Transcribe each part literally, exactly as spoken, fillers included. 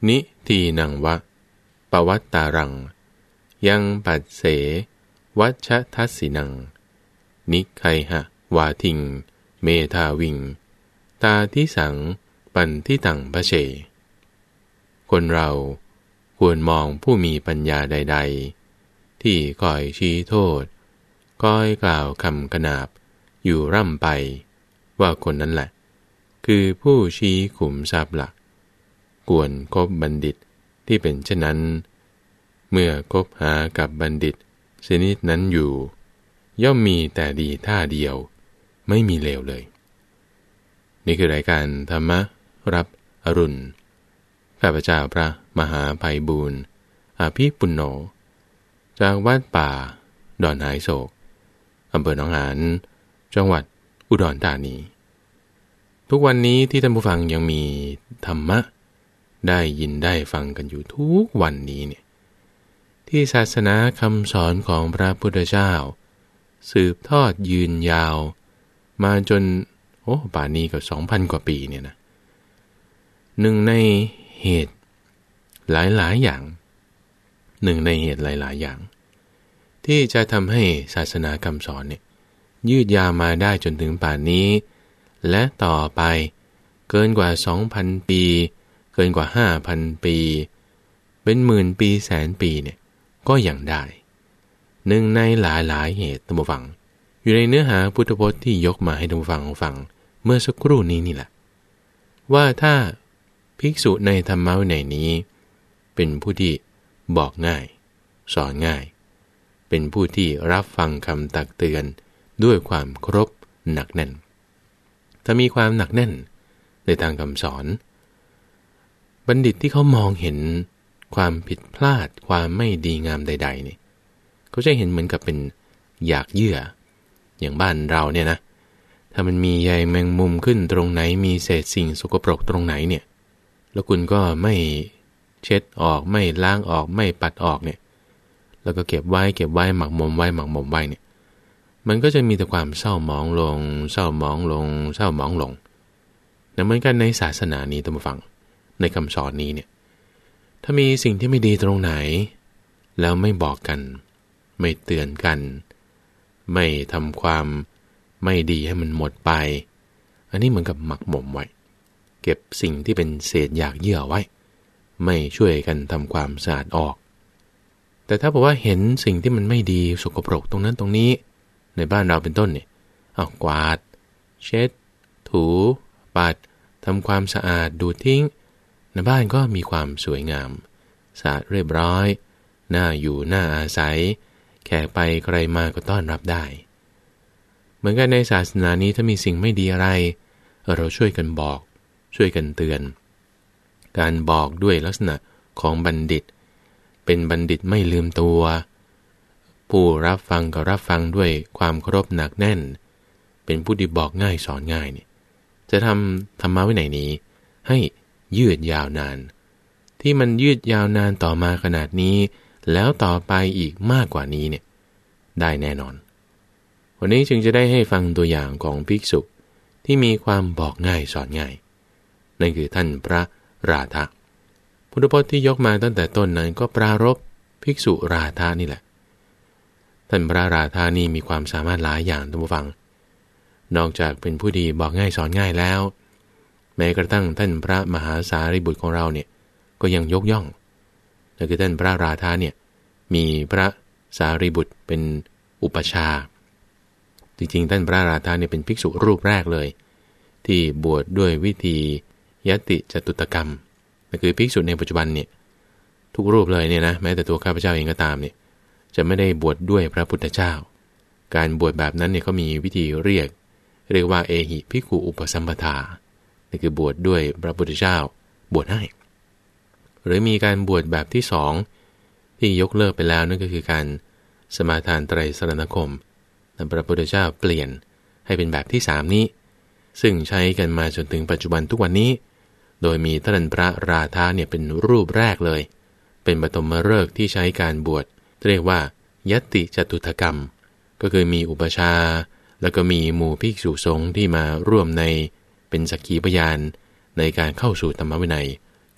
นิทีนังวะปวัตตารังยังปัสเสวัชทัสสินังนิไคหะวาทิงเมธาวิงตาทิสังปันทิตังพเชคนเราควรมองผู้มีปัญญาใดๆที่คอยชี้โทษคอยกล่าวคำกนาบอยู่ร่ำไปว่าคนนั้นแหละคือผู้ชี้ขุมทรัพย์หลักควรคบบัณฑิตที่เป็นเช่นนั้นเมื่อคบหากับบัณฑิตชนิดนั้นอยู่ย่อมมีแต่ดีท่าเดียวไม่มีเลวเลยนี่คือรายการธรรมรับอรุณข้าพเจ้าพระมหาไพบูลย์อภิปุณโญจากวัดป่าดอนหายโศกอำเภอหนองหานจังหวัดอุดรธานีทุกวันนี้ที่ท่านผู้ฟังยังมีธรรมะได้ยินได้ฟังกันอยู่ทุกวันนี้เนี่ยที่ศาสนาคำสอนของพระพุทธเจ้าสืบทอดยืนยาวมาจนโอ้ป่านนี้ก็ สองพัน กว่าปีเนี่ยนะหนึ่งในเหตุหลายๆอย่างหนึ่งในเหตุหลายๆอย่างที่จะทำให้ศาสนาคำสอนเนี่ยยืดยาวมาได้จนถึงป่านนี้และต่อไปเกินกว่า สองพัน ปีเกินกว่า ห้าพัน ปีเป็นหมื่นปีแสนปีเนี่ยก็ยังได้หนึ่งในหลายๆเหตุท่านผู้ฟังอยู่ในเนื้อหาพุทธพจน์ที่ยกมาให้ท่านผู้ฟังฟังเมื่อสักครู่นี้นี่แหละว่าถ้าภิกษุในธรรมวินัยนี้เป็นผู้ที่บอกง่ายสอนง่ายเป็นผู้ที่รับฟังคำตักเตือนด้วยความเคารพหนักแน่นถ้ามีความหนักแน่นในทางคำสอนบัณฑิตที่เขามองเห็นความผิดพลาดความไม่ดีงามใดๆเนี่ยเขาจะเห็นเหมือนกับเป็นหยากเยื่ออย่างบ้านเราเนี่ยนะถ้ามันมีใยแมงมุมขึ้นตรงไหนมีเศษสิ่งสกปรกตรงไหนเนี่ยแล้วคุณก็ไม่เช็ดออกไม่ล้างออกไม่ปัดออกเนี่ยแล้วก็เก็บไว้เก็บไว้หมักหมมไว้หมักหมมไว้เนี่ยมันก็จะมีแต่ความเศร้าหมองลงเศร้าหมองลงเศร้าหมองลงเหมือนกันในศาสนานี้ท่านผู้ฟังในคำสอนนี้เนี่ยถ้ามีสิ่งที่ไม่ดีตรงไหนแล้วไม่บอกกันไม่เตือนกันไม่ทำความไม่ดีให้มันหมดไปอันนี้เหมือนกับหมักหมมไว้เก็บสิ่งที่เป็นเศษหยากเยื่อไว้ไม่ช่วยกันทำความสะอาดออกแต่ถ้าบอกว่าเห็นสิ่งที่มันไม่ดีสกปรกตรงนั้นตรงนี้ในบ้านเราเป็นต้นเนี่ยเอากวาดเช็ดถูปัดทำความสะอาดดูทิ้งในบ้านก็มีความสวยงามสะอาดเรียบร้อยน่าอยู่น่าอาศัยแขกไปใครมาก็ต้อนรับได้เหมือนกันในศาสนานี้ถ้ามีสิ่งไม่ดีอะไรเราช่วยกันบอกช่วยกันเตือนการบอกด้วยลักษณะของบัณฑิตเป็นบัณฑิตไม่ลืมตัวผู้รับฟังก็รับฟังด้วยความเคารพหนักแน่นเป็นผู้ที่บอกง่ายสอนง่ายเนี่ยจะทำธรรมะวินัยนี้ให้ยืดยาวนานที่มันยืดยาวนานต่อมาขนาดนี้แล้วต่อไปอีกมากกว่านี้เนี่ยได้แน่นอนวันนี้จึงจะได้ให้ฟังตัวอย่างของภิกษุที่มีความบอกง่ายสอนง่ายนั่นคือท่านพระราธะพุทธพจน์ที่ยกมาตั้งแต่ต้นนั้นก็ปรารภภิกษุราธะนี่แหละท่านพระราธานี่มีความสามารถหลายอย่างท่านผู้ฟังนอกจากเป็นผู้ดีบอกง่ายสอนง่ายแล้วแม้กระทั่งท่านพระมหาสารีบุตรของเราเนี่ยก็ยังยกย่องนั่นคือท่านพระราธาเนี่ยมีพระสารีบุตรเป็นอุปชาจริงๆท่านพระราธาเนี่ยเป็นภิกษุรูปแรกเลยที่บวชดด้วยวิธียติจตุตกรรมนั่นคือภิกษุในปัจจุบันเนี่ยทุกรูปเลยเนี่ยนะแม้แต่ตัวข้าพเจ้าเองก็ตามเนี่ยจะไม่ได้บวชดด้วยพระพุทธเจ้าการบวชแบบนั้นเนี่ยเขามีวิธีเรียกเรียกว่าเอหิภิกขุอุปสัมปทานี่คือบวชดด้วยพระพุทธเจ้าบวชให้หรือมีการบวชแบบที่สองที่ยกเลิกไปแล้วนั่นก็คือการสมาทานไตรสรณคมแต่พระพุทธเจ้าเปลี่ยนให้เป็นแบบที่สามนี้ซึ่งใช้กันมาจนถึงปัจจุบันทุกวันนี้โดยมีท่านพระราธาเนี่ยเป็นรูปแรกเลยเป็นปฐมฤกษ์ที่ใช้การบวชเรียกว่ายติจตุถกรรมก็คือมีอุปชาแล้วก็มีหมู่ภิกษุสงฆ์ที่มาร่วมในเป็นสักขีพยานในการเข้าสู่ธรรมวินัยข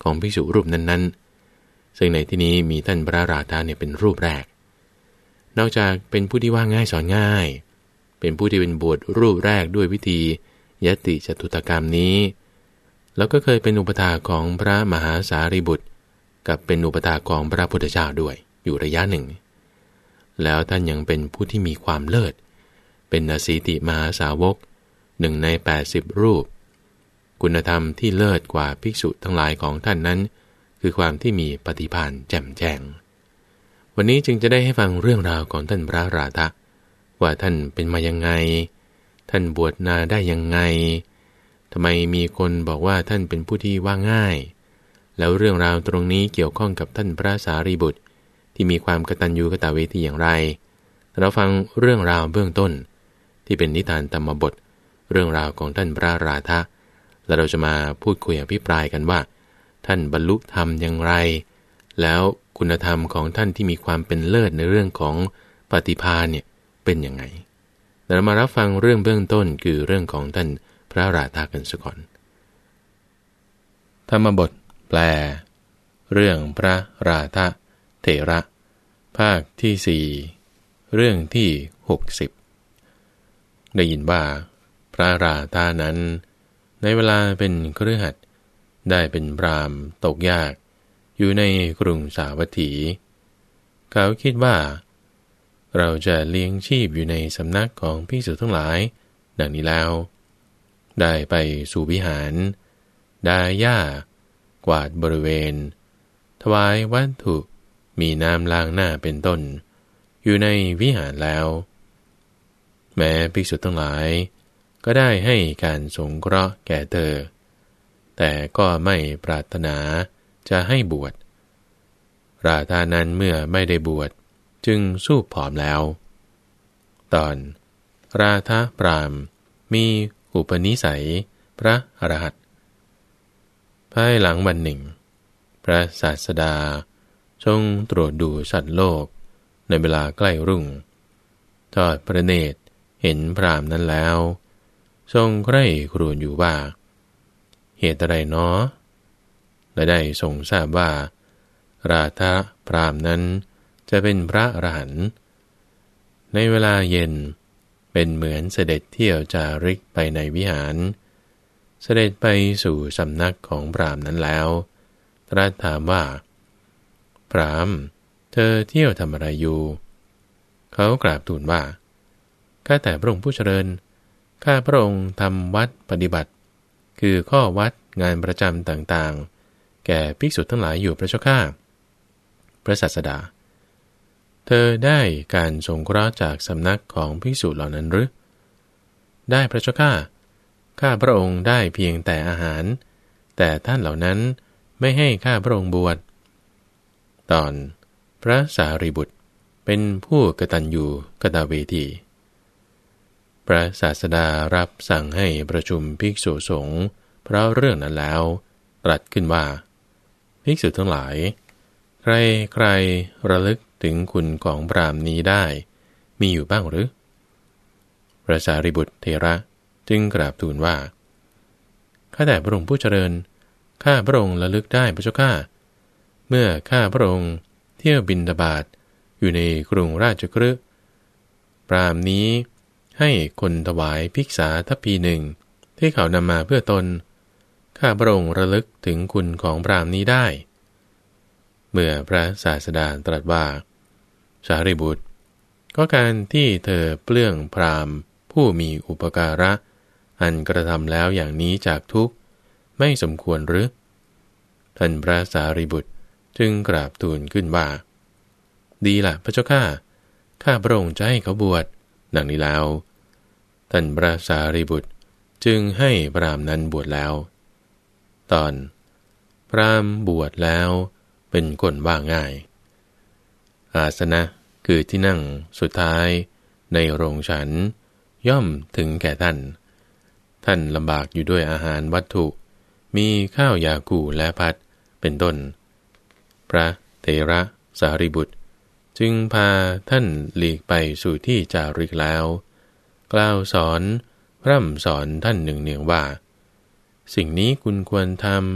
ของภิกษุรูปนั้นๆซึ่งในที่นี้มีท่านพระราธะเนี่ยเป็นรูปแรกนอกจากเป็นผู้ที่ว่าง่ายสอนง่ายเป็นผู้ที่เป็นบวชรูปแรกด้วยวิธียติจตุตกรรมนี้แล้วก็เคยเป็นอุปถาของพระมหาสารีบุตรกับเป็นอุปถาของพระพุทธเจ้าด้วยอยู่ระยะหนึ่งแล้วท่านยังเป็นผู้ที่มีความเลิศเป็นอสีติมหาสาวกหนึ่งในแปดสิบรูปคุณธรรมที่เลิศกว่าภิกษุทั้งหลายของท่านนั้นคือความที่มีปฏิภาณแจ่มแจ้งวันนี้จึงจะได้ให้ฟังเรื่องราวของท่านพระราธะว่าท่านเป็นมายังไงท่านบวชนาได้ยังไงทำไมมีคนบอกว่าท่านเป็นผู้ที่ว่าง่ายแล้วเรื่องราวตรงนี้เกี่ยวข้องกับท่านพระสารีบุตรที่มีความกตัญญูกตเวทีอย่างไรเราฟังเรื่องราวเบื้องต้นที่เป็นนิทานธรรมบทเรื่องราวของท่านพระราธะแล้วเราจะมาพูดคุยอภิปรายกันว่าท่านบรรลุธรรมอย่างไรแล้วคุณธรรมของท่านที่มีความเป็นเลิศในเรื่องของปฏิภาณเนี่ยเป็นยังไงเรามารับฟังเรื่องเบื้องต้นคือเรื่องของท่านพระราธะกันสักก่อนธรรมบทแปลเรื่องพระราธะเถระภาคที่สี่เรื่องที่หกสิบได้ยินว่าพระราธะนั้นในเวลาเป็นคฤหัสถ์ได้เป็นพราหมณ์ตกยากอยู่ในกรุงสาวัตถีเขาคิดว่าเราจะเลี้ยงชีพอยู่ในสำนักของภิกษุทั้งหลายดังนี้แล้วได้ไปสู่วิหารดาหญ้ากวาดบริเวณถวายวัตถุมีน้ำล้างหน้าเป็นต้นอยู่ในวิหารแล้วแม้ภิกษุทั้งหลายก็ได้ให้การสงเคราะห์แก่เธอแต่ก็ไม่ปรารถนาจะให้บวชราธานั้นเมื่อไม่ได้บวชจึงสู้ผอมแล้วตอนราธะพราหมณ์มีอุปนิสัยพระอรหันต์ภายหลังวันหนึ่งพระศาสดาทรงตรวจดูสัตว์โลกในเวลาใกล้รุ่งทอดพระเนตรเห็นพราหมณ์นั้นแล้วทรงใคร่ครวญอยู่ว่าเหตุอะไรเนาะและได้ทรงทราบว่าราธะพราหมณ์นั้นจะเป็นพระอรหันต์ในเวลาเย็นเป็นเหมือนเสด็จเที่ยวจาริกไปในวิหารเสด็จไปสู่สำนักของพราหมณ์นั้นแล้วตรัสถามว่าพราหมณ์เธอเที่ยวทำอะไรอยู่เขากราบทูลว่าข้าแต่พระองค์ผู้เจริญข้าพระองค์ทำวัดปฏิบัติคือข้อวัดงานประจำต่างๆแก่ภิกษุทั้งหลายอยู่พระเจ้าข้าพระศาสดาเธอได้การสงเคราะห์จากสำนักของภิกษุเหล่านั้นหรือได้พระเจ้าข้าข้าพระองค์ได้เพียงแต่อาหารแต่ท่านเหล่านั้นไม่ให้ข้าพระองค์บวชตอนพระสารีบุตรเป็นผู้กตัญญูกตเวทีพระศาสดารับสั่งให้ประชุมภิกษุสงฆ์เพราะเรื่องนั้นแล้วตรัสขึ้นว่าภิกษุทั้งหลายใครใครระลึกถึงคุณของพราหมณ์นี้ได้มีอยู่บ้างหรือพระสารีบุตรเถระจึงกราบทูลว่าข้าแต่พระองค์ผู้เจริญข้าพระองค์ระลึกได้พระเจ้าข้าเมื่อข้าพระองค์เที่ยวบิณฑบาตอยู่ในกรุงราชคฤห์พราหมณ์นี้ให้คนถวายภิกษาทัพพีหนึ่งที่เขานำมาเพื่อตนข้าพระองค์ระลึกถึงคุณของพราหมณ์นี้ได้เมื่อพระศาสดาตรัสว่าสารีบุตรก็การที่เธอเปลื้องพราหมณ์ผู้มีอุปการะอันกระทำแล้วอย่างนี้จากทุกข์ไม่สมควรหรือท่านพระสารีบุตรจึงกราบทูลขึ้นว่าดีล่ะพระเจ้าข้าข้าพระองค์จะให้เขาบวชดังนี้แล้วท่านพระสารีบุตรจึงให้พราหมณ์นั้นบวชแล้วตอนพราหมณ์บวชแล้วเป็นคนว่าง่ายอาสนะคือที่นั่งสุดท้ายในโรงฉันย่อมถึงแก่ท่านท่านลำบากอยู่ด้วยอาหารวัตถุมีข้าวยาคูและพัดเป็นต้นพระเถระสารีบุตรจึงพาท่านหลีกไปสู่ที่จาริกแล้วกล่าวสอนพร่ำสอนท่านหนึ่งเนืองว่าสิ่งนี้คุณควรท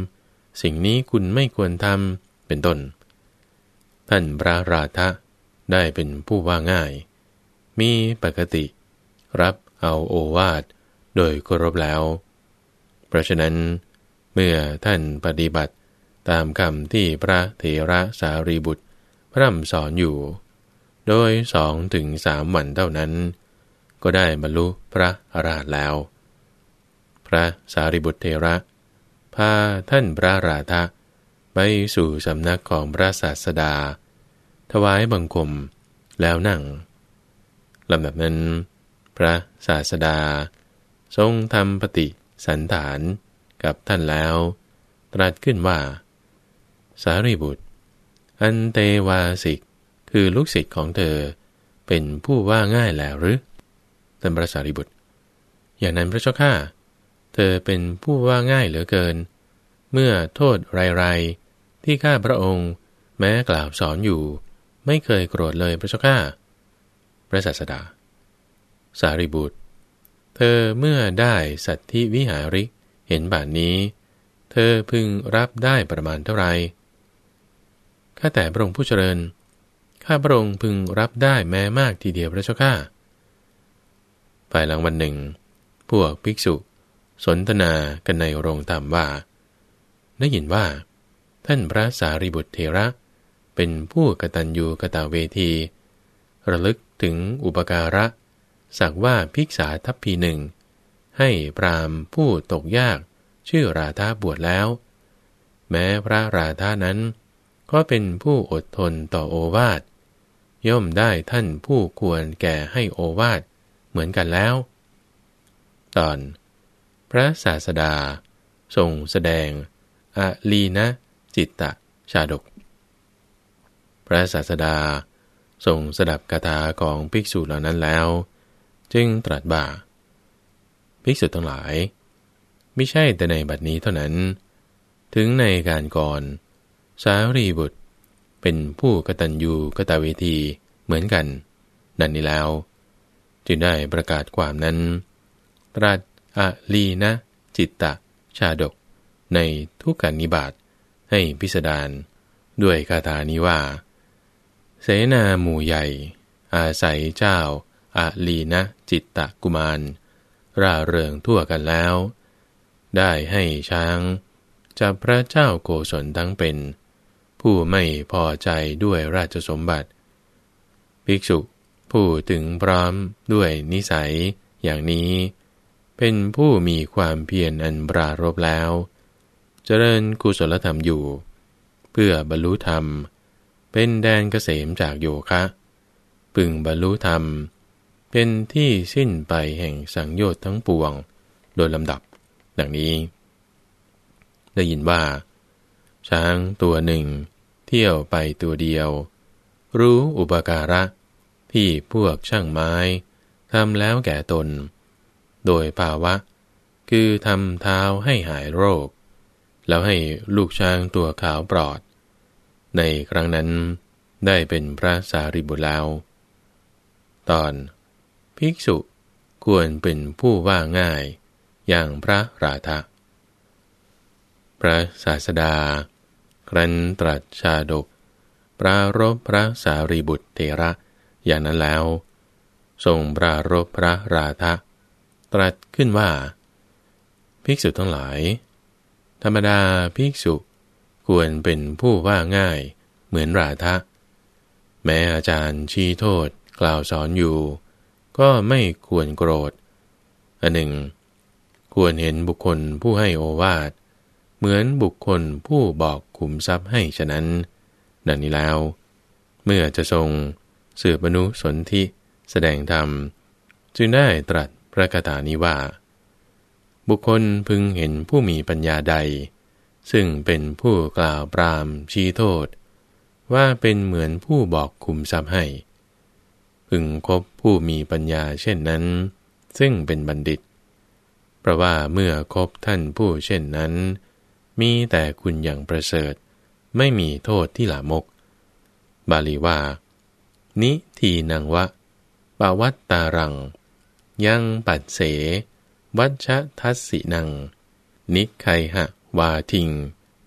สิ่งนี้คุณไม่ควรทำเป็นต้นท่านพระราธะได้เป็นผู้ว่าง่ายมีปกติรับเอาโอวาทโดยเคารพแล้วเพราะฉะนั้นเมื่อท่านปฏิบัติตามคำที่พระเถระสารีบุตรพร่ำสอนอยู่โดยสองถึงสามวันเท่านั้นก็ได้บรรลุพระอรหันต์แล้วพระสารีบุตรเถระพาท่านพระราธะไปสู่สำนักของพระศาสดาถวายบังคมแล้วนั่งลำดับนั้นพระศาสดาทรงทำปฏิสันถานกับท่านแล้วตรัสขึ้นว่าสารีบุตรอันเตวาสิกคือลูกศิษย์ของเธอเป็นผู้ว่าง่ายแล้วหรือท่านพระสารีบุตรอย่างนั้นพระเจ้าข้าเธอเป็นผู้ว่าง่ายเหลือเกินเมื่อโทษไรๆที่ข้าพระองค์แม้กล่าวสอนอยู่ไม่เคยโกรธเลยพระเจ้าข้าพระศาสดาสารีบุตรเธอเมื่อได้สัตถิวิหาริกเห็นบาทนี้เธอพึงรับได้ประมาณเท่าไรข้าแต่พระองค์ผู้เจริญข้าพระองค์พึงรับได้แม้มากทีเดียวพระเจ้าข้าภายหลังวันหนึ่งพวกภิกษุสนทนากันในโรงธรรมว่าได้ยินว่าท่านพระสารีบุตรเถระเป็นผู้กตัญญูกตเวทีระลึกถึงอุปการะสักว่าภิกษาทัพพีหนึ่งให้พราหมณ์ผู้ตกยากชื่อราธาบวชแล้วแม้พระราธานั้นก็เป็นผู้อดทนต่อโอวาทย่อมได้ท่านผู้ควรแก่ให้โอวาทเหมือนกันแล้วตอนพระศาสดาทรงแสดงอลีนะจิตตชาดกพระศาสดาทรงสดับคาถาของภิกษุเหล่านั้นแล้วจึงตรัสว่าภิกษุทั้งหลายไม่ใช่แต่ในบัดนี้เท่านั้นถึงในการก่อนสารีบุตรเป็นผู้กตัญญูกตเวทีเหมือนกันดังนี้แล้วจึงได้ประกาศความนั้นตรัสอลีนะจิตตชาดกในทุกกนิบาตให้พิสดารด้วยคาถานี้ว่าเสนาหมู่ใหญ่อาศัยเจ้าอลีนะจิตตกุมารร่าเริงทั่วกันแล้วได้ให้ช้างจับพระเจ้าโกศลทั้งเป็นผู้ไม่พอใจด้วยราชสมบัติภิกษุผู้ถึงพร้อมด้วยนิสัยอย่างนี้เป็นผู้มีความเพียรอันปรารภแล้วเจริญกุศลธรรมอยู่เพื่อบรรลุธรรมเป็นแดนเกษมจากโยคะพึงบรรลุธรรมเป็นที่สิ้นไปแห่งสังโยชน์ทั้งปวงโดยลำดับดังนี้ได้ยินว่าช้างตัวหนึ่งเที่ยวไปตัวเดียวรู้อุปการะที่พวกช่างไม้ทำแล้วแก่ตนโดยภาวะคือทำเท้าให้หายโรคแล้วให้ลูกช้างตัวขาวปลอดในครั้งนั้นได้เป็นพระสารีบุตรแล้วตอนภิกษุควรเป็นผู้ว่าง่ายอย่างพระราธะพระศาสดาครั้นตรัสชาดกปรารภพระสารีบุตรเถระอย่างนั้นแล้วทรงปรารภพพระราธะตรัสขึ้นว่าภิกษุทั้งหลายธรรมดาภิกษุควรเป็นผู้ว่าง่ายเหมือนราธะแม้อาจารย์ชี้โทษกล่าวสอนอยู่ก็ไม่ควรโกรธอันหนึ่งควรเห็นบุคคลผู้ให้โอวาทเหมือนบุคคลผู้บอกขุมทรัพย์ให้ฉะนั้นดังนี้แล้วเมื่อจะทรงสืบอนุสนธิแสดงธรรมจึงได้ตรัสพระคาถานี้ว่าบุคคลพึงเห็นผู้มีปัญญาใดซึ่งเป็นผู้กล่าวปรามชี้โทษว่าเป็นเหมือนผู้บอกขุมทรัพย์ให้พึงคบผู้มีปัญญาเช่นนั้นซึ่งเป็นบัณฑิตเพราะว่าเมื่อคบท่านผู้เช่นนั้นมีแต่คุณอย่างประเสริฐไม่มีโทษที่หลามกบาลีว่านิทีนังวะปวัตตารังยังปัสเสวัชทัสสินังนิไคหะวาทิง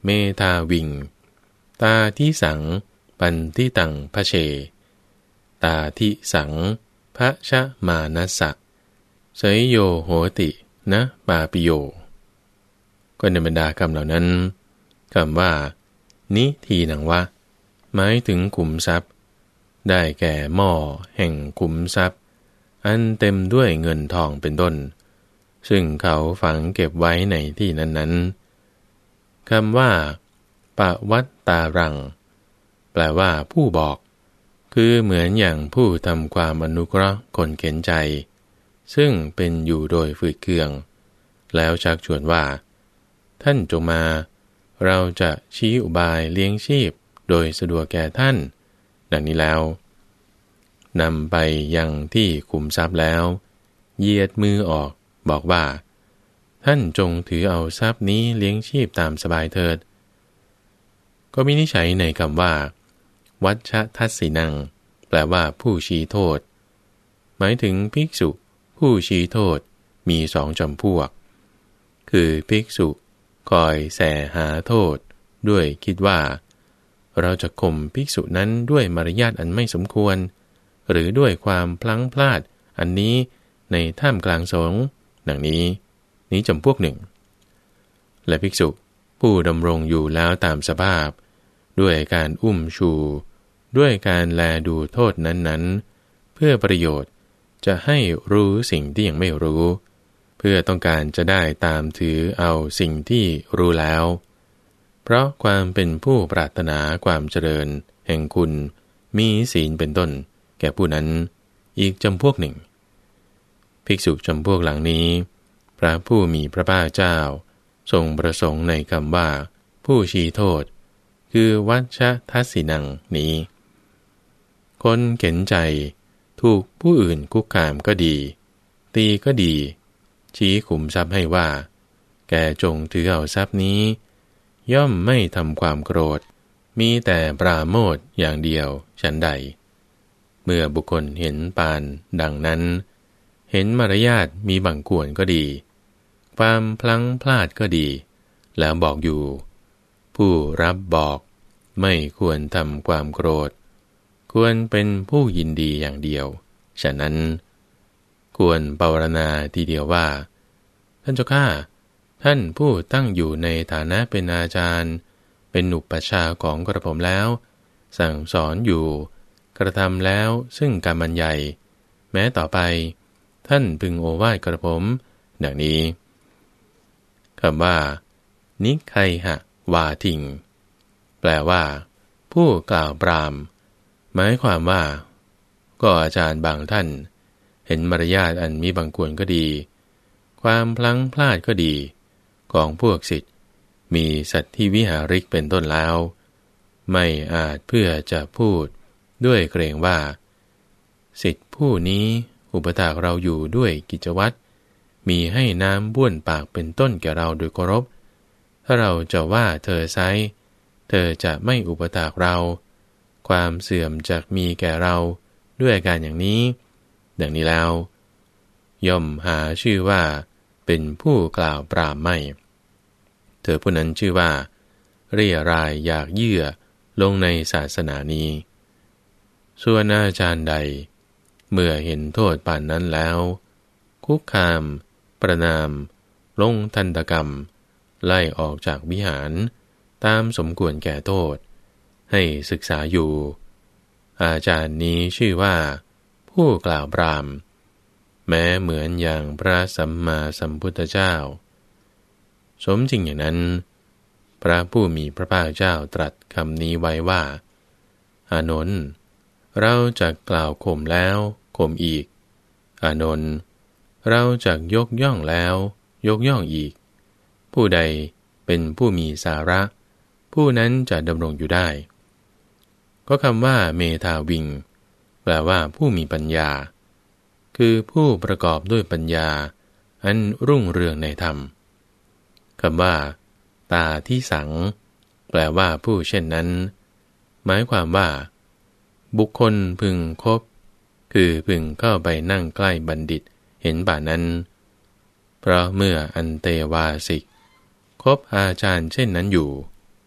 เมธาวิงตาทิสังปันทิตังพะเชตาทิสังพะชะมานัสสะเสยโยโหตินะปาปิโยก็ในบรรดาคำเหล่านั้นคำว่านิทีนังวะหมายถึงขุมทรัพย์ได้แก่หม้อแห่งขุมทรัพย์อันเต็มด้วยเงินทองเป็นต้นซึ่งเขาฝังเก็บไว้ในที่นั้นๆคำว่าปวัตตารังแปลว่าผู้บอกคือเหมือนอย่างผู้ทำความอนุเคราะห์คนเข็นใจซึ่งเป็นอยู่โดยฝืดเคืองแล้วชักชวนว่าท่านจงมาเราจะชี้อุบายเลี้ยงชีพโดยสะดวกแก่ท่านดังนี้แล้วนำไปยังที่ขุมทรัพย์แล้วเหยียดมือออกบอกว่าท่านจงถือเอาทรัพย์นี้เลี้ยงชีพตามสบายเถิดก็มีนิสัยในคำว่าวัชชทัสสินังแปลว่าผู้ชี้โทษหมายถึงภิกษุผู้ชี้โทษมีสองจำพวกคือภิกษุคอยแสหาโทษด้วยคิดว่าเราจะข่มภิกษุนั้นด้วยมารยาทอันไม่สมควรหรือด้วยความพลั้งพลาดอันนี้ในท่ามกลางสงฆ์ดังนี้นี้จำพวกหนึ่งและภิกษุผู้ดำรงอยู่แล้วตามสภาพด้วยการอุ้มชูด้วยการแลดูโทษนั้นๆเพื่อประโยชน์จะให้รู้สิ่งที่ยังไม่รู้เพื่อต้องการจะได้ตามถือเอาสิ่งที่รู้แล้วเพราะความเป็นผู้ปรารถนาความเจริญแห่งคุณมีศีลเป็นต้นแก่ผู้นั้นอีกจำพวกหนึ่งภิกษุจำพวกหลังนี้พระผู้มีพระภาคเจ้าทรงประสงค์ในคำว่าผู้ชี้โทษคือวัชชทัสสินังนี้คนเข็นใจถูกผู้อื่นคุกคามก็ดีตีก็ดีชี้ขุมทรัพย์ให้ว่าแกจงถือเอาทรัพย์นี้ย่อมไม่ทำความโกรธมีแต่ปราโมทย์อย่างเดียวฉันใดเมื่อบุคคลเห็นปานดังนั้นเห็นมารยาทมีบังควรก็ดีความพลั้งพลาดก็ดีแล้วบอกอยู่ผู้รับบอกไม่ควรทำความโกรธควรเป็นผู้ยินดีอย่างเดียวฉะนั้นควรปรารณาทีเดียวว่าท่านเจ้าข้าท่านผู้ตั้งอยู่ในฐานะเป็นอาจารย์เป็นอุปัชฌาย์ของกระผมแล้วสั่งสอนอยู่กระทำแล้วซึ่งการบรรยายแม้ต่อไปท่านพึงโอวาทกระผมดังนี้คำว่านิไคหะวาทิงแปลว่าผู้กล่าวปรามหมายความว่าก็อาจารย์บางท่านเห็นมารยาทอันมีบังควรก็ดีความพลั้งพลาดก็ดีของพวกศิษย์มีสัตธิวิหาริกเป็นต้นแล้วไม่อาจเพื่อจะพูดด้วยเกรงว่าศิษย์ผู้นี้อุปถากเราอยู่ด้วยกิจวัตรมีให้น้ำบ้วนปากเป็นต้นแก่เราโดยเคารพถ้าเราจะว่าเธอไซเธอจะไม่อุปถากเราความเสื่อมจะมีแก่เราด้วยอาการอย่างนี้ดังนี้แล้วย่อมหาชื่อว่าเป็นผู้กล่าวปรามไม่เธอผู้นั้นชื่อว่าเรี่ยรายอยากเยื่อลงในศาสนานี้ส่วนอาจารย์ใดเมื่อเห็นโทษป่านนั้นแล้วคุกคามประนามลงทันตกรรมไล่ออกจากวิหารตามสมควรแก่โทษให้ศึกษาอยู่อาจารย์นี้ชื่อว่าผู้กล่าวปรามแม้เหมือนอย่างพระสัมมาสัมพุทธเจ้าสมจริงอย่างนั้นพระผู้มีพระภาคเจ้าตรัสคำนี้ไว้ว่าอานนท์เราจะกล่าวข่มแล้วข่มอีกอานนท์เราจะยกย่องแล้วยกย่องอีกผู้ใดเป็นผู้มีสาระผู้นั้นจะดำรงอยู่ได้ก็คำว่าเมธาวิงแปลว่าผู้มีปัญญาคือผู้ประกอบด้วยปัญญาอันรุ่งเรืองในธรรมคำว่าตาที่สังแปลว่าผู้เช่นนั้นหมายความว่าบุคคลพึงคบคือพึงเข้าไปนั่งใกล้บัณฑิตเห็นป่านั้นเพราะเมื่ออันเตวาสิกคบอาจารย์เช่นนั้นอยู่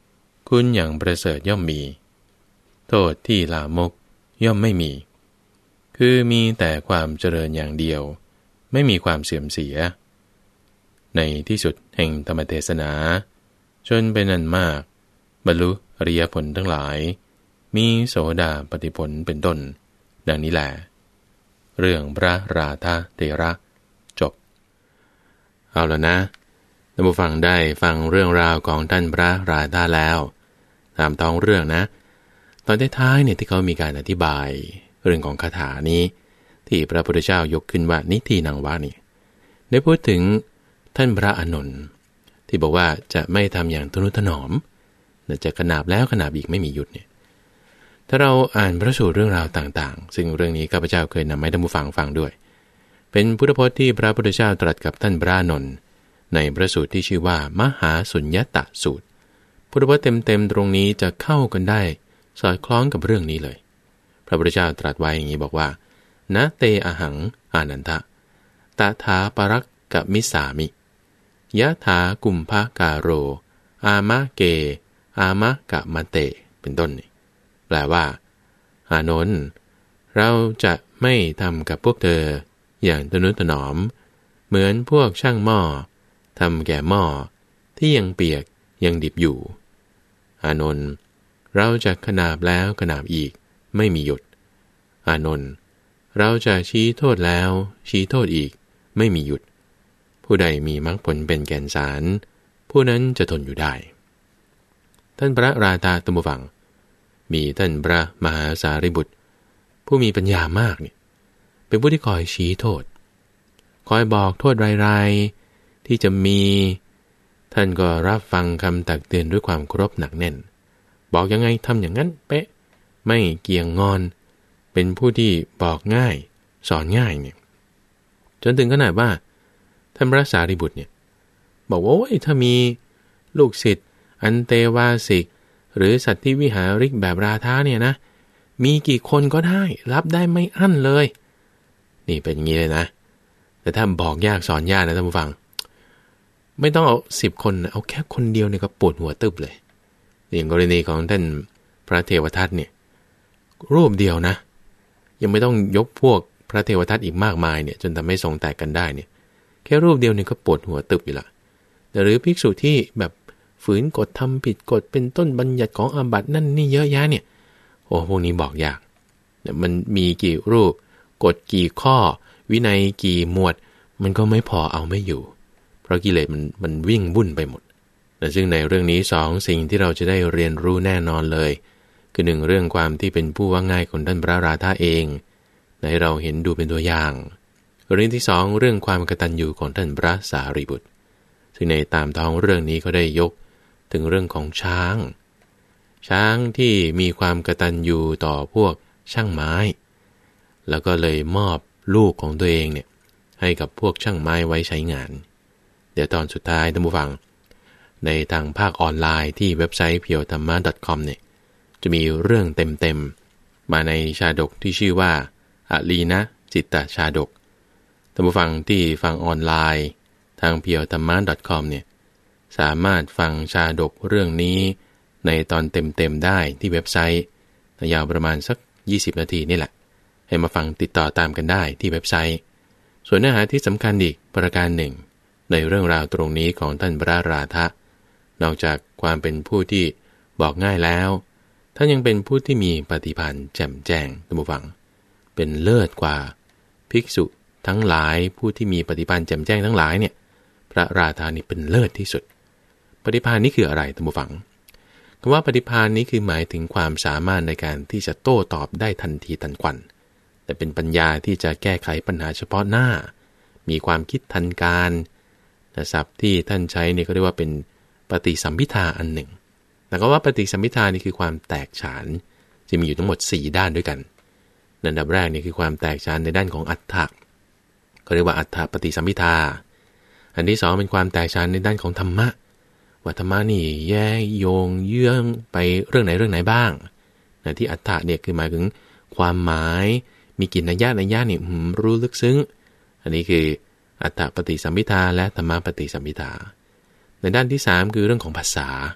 คุณอย่างประเสริฐย่อมมีโทษที่ลามกย่อมไม่มีคือมีแต่ความเจริญอย่างเดียวไม่มีความเสื่อมเสียในที่สุดแห่งธรรมเทศนาจนเป็นอันมากบรรลุอริยผลทั้งหลายมีโสดาปัตติผลเป็นต้นดังนี้แหละเรื่องพระราธเถระจบเอาแล้วนะท่านผู้ฟังได้ฟังเรื่องราวของท่านพระราธาแล้วตามท้องเรื่องนะตอนท้ายๆเนี่ยที่เขามีการอธิบายเรื่องของคาถานี้ที่พระพุทธเจ้ายกขึ้นว่านิทีนังวะนี่ได้พูดถึงท่านพระอานนท์ที่บอกว่าจะไม่ทำอย่างทนุถนอมจะขนาบแล้วขนาบอีกไม่มีหยุดเนี่ยถ้าเราอ่านพระสูตรเรื่องราวต่างๆซึ่งเรื่องนี้ข้าพเจ้าเคยนำให้ท่านผู้ฟังฟังด้วยเป็นพุทธพจน์ที่พระพุทธเจ้าตรัสกับท่านพระอานนท์ในพระสูตรที่ชื่อว่ามหาสุญญตสูตรพุทธพจน์เต็มๆตรงนี้จะเข้ากันได้สอดคล้องกับเรื่องนี้เลยพระพุทธเจ้าตรัสไว้อย่างนี้บอกว่านะเตอหังอานันทะตถาปรักกมิสามิยะถากุมภกาโรอามะเกอามะกะมะเตเป็นต้นนี่แปลว่าอานนท์เราจะไม่ทำกับพวกเธออย่างทนุถนอมเหมือนพวกช่างหม้อทำแก่หม้อที่ยังเปียกยังดิบอยู่อานนท์เราจะขนาบแล้วขนาบอีกไม่มีหยุดอานนท์เราจะชี้โทษแล้วชี้โทษอีกไม่มีหยุดผู้ใดมีมรรคผลเป็นแก่นสารผู้นั้นจะทนอยู่ได้ท่านพระราธาตัมฟังมีท่านพระมหาสารีบุตรผู้มีปัญญามากเนี่ยเป็นผู้ที่คอยชี้โทษคอยบอกโทษรายๆที่จะมีท่านก็รับฟังคำตักเตือนด้วยความเคารพหนักแน่นบอกยังไงทำอย่างนั้นเป๊ะไม่เกี่ยงงอนเป็นผู้ที่บอกง่ายสอนง่ายเนี่ยจนถึงขนาดว่าท่านพระสารีบุตรเนี่ยบอกว่าโอ้ยถ้ามีลูกศิษย์อันเตวาสิกหรือสัตธิวิหาริกแบบราธาเนี่ยนะมีกี่คนก็ได้รับได้ไม่อั้นเลยนี่เป็นอย่างนี้เลยนะแต่ถ้าบอกยากสอนยากนะท่านผู้ฟังไม่ต้องเอาสิบคนเอาแค่คนเดียวเนี่ยก็ปวดหัวตึบเลยอย่างกรณีของท่านพระเทวทัตเนี่ยรูปเดียวนะยังไม่ต้องยกพวกพระเทวทัตอีกมากมายเนี่ยจนทำให้ทรงแตกกันได้เนี่ยแค่รูปเดียวเนี่ยก็ปวดหัวตึบอยู่ละแต่หรือภิกษุที่แบบฝืนกฎทำผิดกฎเป็นต้นบัญญัติของอาบัตินั่นนี่เยอะแยะเนี่ยโอ้พวกนี้บอกยากมันมีกี่รูปกฎกี่ข้อวินัยกี่หมวดมันก็ไม่พอเอาไม่อยู่เพราะกิเลสมันมันวิ่งวุ่นไปหมดแต่ซึ่งในเรื่องนี้สองสิ่งที่เราจะได้เรียนรู้แน่นอนเลยคือหนึ่งเรื่องความที่เป็นผู้ว่าง่ายของท่านพระราธาเองในเราเห็นดูเป็นตัวอย่างเรื่องที่สองเรื่องความกตัญญูของท่านพระสารีบุตรซึ่งในตามท้องเรื่องนี้ก็ได้ยกถึงเรื่องของช้างช้างที่มีความกตัญญูต่อพวกช่างไม้แล้วก็เลยมอบลูกของตัวเองเนี่ยให้กับพวกช่างไม้ไว้ใช้งานเดี๋ยวตอนสุดท้ายท่านผู้ฟังในทางภาคออนไลน์ที่เว็บไซต์ เพียวธรรมะ .com เนี่ยจะมีเรื่องเต็มๆมาในชาดกที่ชื่อว่าอลีนะจิตตชาดกท่านผู้ฟังที่ฟังออนไลน์ทาง เพียวธรรมะ .com เนี่ยสามารถฟังชาดกเรื่องนี้ในตอนเต็มๆได้ที่เว็บไซต์ยาวประมาณสักยี่สิบนาทีนี่แหละให้มาฟังติดต่อตามกันได้ที่เว็บไซต์ส่วนเนื้อหาที่สำคัญอีกประการหนึ่งในเรื่องราวตรงนี้ของท่านพระราธะนอกจากความเป็นผู้ที่บอกง่ายแล้วท่านยังเป็นผู้ที่มีปฏิภาณแจ่มแจ้งท่านผู้ฟังเป็นเลิศกว่าภิกษุทั้งหลายผู้ที่มีปฏิภาณแจ่มแจ้งทั้งหลายเนี่ยพระราธานี่เป็นเลิศที่สุดปฏิภาณนี้คืออะไรท่านผู้ฟังคำว่าปฏิภาณนี้คือหมายถึงความสามารถในการที่จะโต้ตอบได้ทันทีทันควันแต่เป็นปัญญาที่จะแก้ไขปัญหาเฉพาะหน้ามีความคิดทันการศัพท์ที่ท่านใช้นี่ก็เรียกว่าเป็นปฏิสัมภิทาอันหนึ่งแต่ก็ว่าปฏิสัมภิทานี่คือความแตกฉานจะมีอยู่ทั้งหมดสี่ด้านด้วยกันอันดับแรกนี่คือความแตกฉานในด้านของอัฏฐะก็เรียกว่าอัฏฐปฏิสัมภิทาอันที่สองเป็นความแตกฉานในด้านของธรรมะว่าธรรมะนี่แยกโยงเยื่องไปเรื่องไหนเรื่องไหนบ้างนะที่อัฏฐะเนี่ยคือหมายถึงความหมายมีกิจนัยยะนัยยะนี่รู้ลึกซึ้งอันนี้คืออัฏฐปฏิสัมภิทาและธรรมปฏิสัมภิทาในด้านที่สามคือเรื่องของภาษา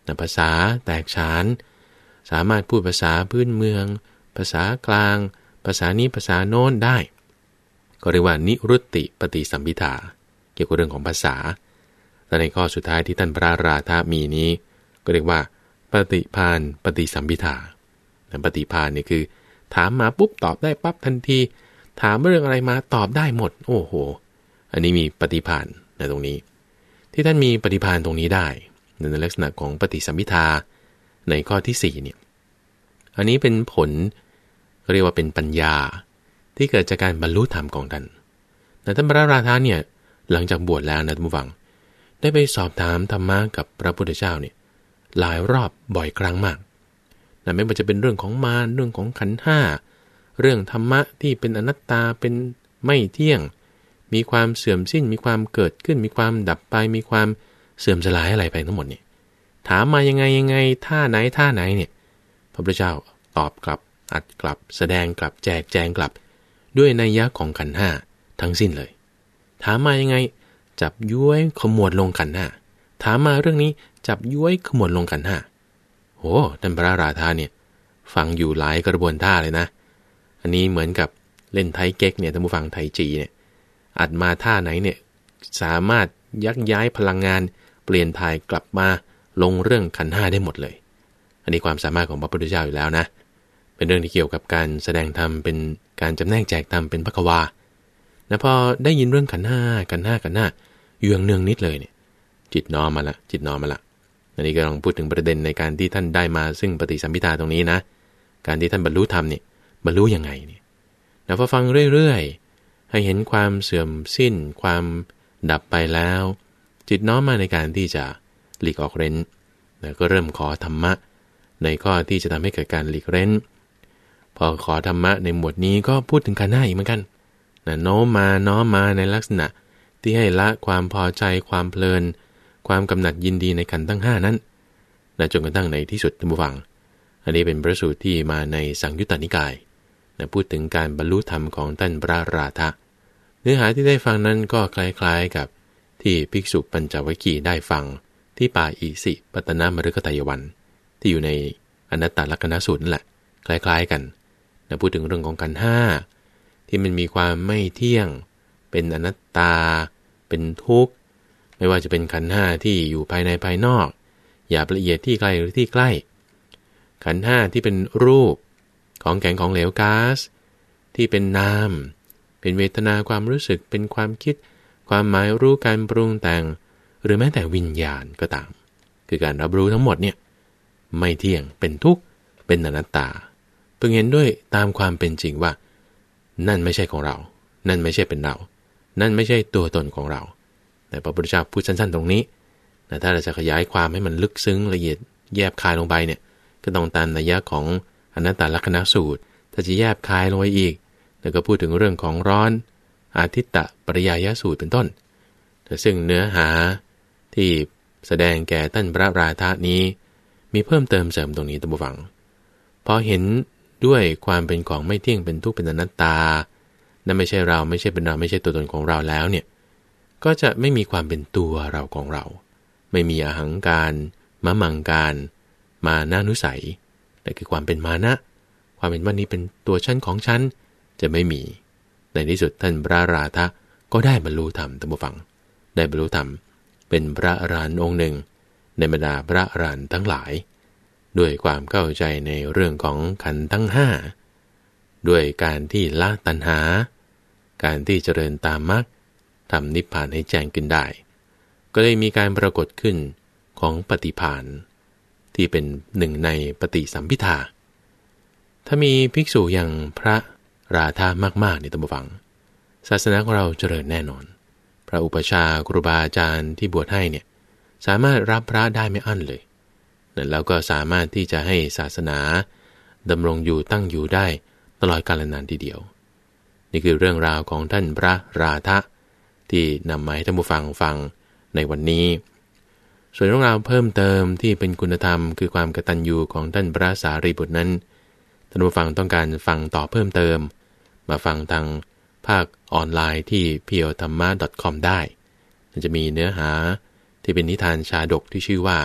ภาษาแตกฉานสามารถพูดภาษาพื้นเมืองภาษากลางภาษานี้ภาษาโน้นได้ก็เรียกว่านิรุตติปฏิสัมภิทาเกี่ยวกับเรื่องของภาษาและในข้อสุดท้ายที่ท่านพระราธามีนี้ก็เรียกว่าปฏิภาณปฏิสัมภิทาปฏิภาณนี่คือถามมาปุ๊บตอบได้ปั๊บทันทีถามเรื่องอะไรมาตอบได้หมดโอ้โหอันนี้มีปฏิภาณในตรงนี้ที่ท่านมีปฏิภาณตรงนี้ได้ในลักษณะของปฏิสัมภิทาในข้อที่สี่เนี่ยอันนี้เป็นผลเรียกว่าเป็นปัญญาที่เกิดจากการบรรลุธรรมของท่านแต่ท่านพระราธาเนี่ยหลังจากบวชแล้วนะท่านผู้ฟังได้ไปสอบถามธรรมะกับพระพุทธเจ้าเนี่ยหลายรอบบ่อยครั้งมากนะไม่ว่าจะเป็นเรื่องของมารเรื่องของขันธ์ห้าเรื่องธรรมะที่เป็นอนัตตาเป็นไม่เที่ยงมีความเสื่อมสิ้นมีความเกิดขึ้นมีความดับไปมีความเสื่อมสลายอะไรไปทั้งหมดเนี่ยถามมายังไงยังไงท่าไหนท่าไหนเนี่ยพระพุทธเจ้าตอบกลับอัดกลับแสดงกลับแจกแจงกลับด้วยนัยยะของขันธ์ห้าทั้งสิ้นเลยถามมายังไงจับย้วยขมวดลงขันธ์ห้าถามมาเรื่องนี้จับย้วยขมวดลงขันธ์ห้าโหท่านพระราธาเนี่ยฟังอยู่หลายกระบวนท่าเลยนะอันนี้เหมือนกับเล่นไทเก๊กเนี่ยท่านผู้ฟังไทจีเนี่ยอัดมาท่าไหนเนี่ยสามารถยักย้ายพลังงานเปลี่ยนถ่ายกลับมาลงเรื่องขันธ์ห้าได้หมดเลยอันนี้ความสามารถของพระพุทธเจ้าอยู่แล้วนะเป็นเรื่องที่เกี่ยวกับการแสดงธรรมเป็นการจำแนกแจกธรรมเป็นภควาแล้วพอได้ยินเรื่องขันธ์ห้าขันธ์ห้าขันธ์ห้าอยู่อย่างเนืองนิดเลยเนี่ยจิตน้อมมาละจิตน้อมมาละอันนี้ก็ลองพูดถึงประเด็นในการที่ท่านได้มาซึ่งปฏิสัมภิทาตรงนี้นะการที่ท่านบรรลุธรรมเนี่ยบรรลุยังไงเนี่ยแล้วพอฟังเรื่อยๆให้เห็นความเสื่อมสิ้นความดับไปแล้วจิตน้อมมาในการที่จะหลีกออกเร้นแล้วก็เริ่มขอธรรมะในข้อที่จะทำให้เกิดการหลีกเร้นพอขอธรรมะในหมวดนี้ก็พูดถึงขันธ์ห้าอีกเหมือนกันนะโน้มมาน้อมมาในลักษณะที่ให้ละความพอใจความเพลินความกำหนัดยินดีในขันธ์ทั้งห้านั้นนะจนกระทั่งในที่สุดท่านผู้ฟังอันนี้เป็นพระสูตรที่มาในสังยุตตนิกายนะพูดถึงการบรรลุธรรมของท่านพระราธะเนื้อหาที่ได้ฟังนั้นก็คล้ายๆกับที่ภิกษุปัญจวัคคีย์ได้ฟังที่ป่าอิสิปตนมฤคทายวันที่อยู่ในอนัตตลักขณสูตรนั่นแหละคล้ายๆกันนะพูดถึงเรื่องของขันธ์ห้าที่มันมีความไม่เที่ยงเป็นอนัตตาเป็นทุกข์ไม่ว่าจะเป็นขันธ์ห้าที่อยู่ภายในภายนอกหยาบละเอียดที่ไกลหรือที่ใกล้ขันธ์ห้าที่เป็นรูปของแข็งของเหลวก๊าซที่เป็นนามเป็นเวทนาความรู้สึกเป็นความคิดความหมายรู้การปรุงแต่งหรือแม้แต่วิญญาณก็ตามคือการรับรู้ทั้งหมดเนี่ยไม่เที่ยงเป็นทุกข์เป็นอนัตตาเพิ่งเห็นด้วยตามความเป็นจริงว่านั่นไม่ใช่ของเรานั่นไม่ใช่เป็นเรานั่นไม่ใช่ตัวตนของเราแต่พระพุทธเจ้าพูดสั้นๆตรงนี้แต่ถ้าเราจะขยายความให้มันลึกซึ้งละเอียดแยบคายลงไปเนี่ยก็ต้องตามนัยยะของอนัตตลักขณสูตรถ้าจะแยบคายลงไปอีกแล้วก็พูดถึงเรื่องของร้อนอาทิตตปริยายสูตรเป็นต้นแต่ซึ่งเนื้อหาที่แสดงแก่ท่านพระราธะนี้มีเพิ่มเติมเสริมตรงนี้ท่านผู้ฟังพอเห็นด้วยความเป็นของไม่เที่ยงเป็นทุกข์เป็นอนัตตานั่นไม่ใช่เราไม่ใช่เป็นเราไม่ใช่ตัวตนของเราแล้วเนี่ยก็จะไม่มีความเป็นตัวเราของเราไม่มีอหังการมะมังการมานานุสัยแต่คือความเป็นมานะความเป็นว่านี้เป็นตัวฉันของฉันจะไม่มีในที่สุดท่านพระราธะก็ได้บรรลุธรรมท่านผู้ฟังได้บรรลุธรรมเป็นพระอรหันต์องค์หนึ่งในบรรดาพระอรหันต์ทั้งหลายด้วยความเข้าใจในเรื่องของขันธ์ทั้งห้าด้วยการที่ละตัณหาการที่เจริญตามมรรคทำนิพพานให้แจ้งขึ้นได้ก็เลยมีการปรากฏขึ้นของปฏิภาณที่เป็นหนึ่งในปฏิสัมภิทาถ้ามีภิกษุอย่างพระราธามากๆในท่านผู้ฟังศาสนาของเราเจริญแน่นอนพระอุปัชฌาย์ครูบาอาจารย์ที่บวชให้เนี่ยสามารถรับพระได้ไม่อั้นเลยแล้วก็สามารถที่จะให้ศาสนาดำรงอยู่ตั้งอยู่ได้ตลอดกาลนานทีเดียวนี่คือเรื่องราวของท่านพระราธะที่นำมาให้ท่านผู้ฟังฟังในวันนี้ส่วนเรื่องราวเพิ่มเติมที่เป็นคุณธรรมคือความกตัญญูของท่านพระสารีบุตรนั้นท่านผู้ฟังต้องการฟังต่อเพิ่มเติมมาฟังทางภาคออนไลน์ที่ พี แอล ธรรมะ ดอท คอม ได้มันจะมีเนื้อหาที่เป็นนิทานชาดกที่ชื่อว่า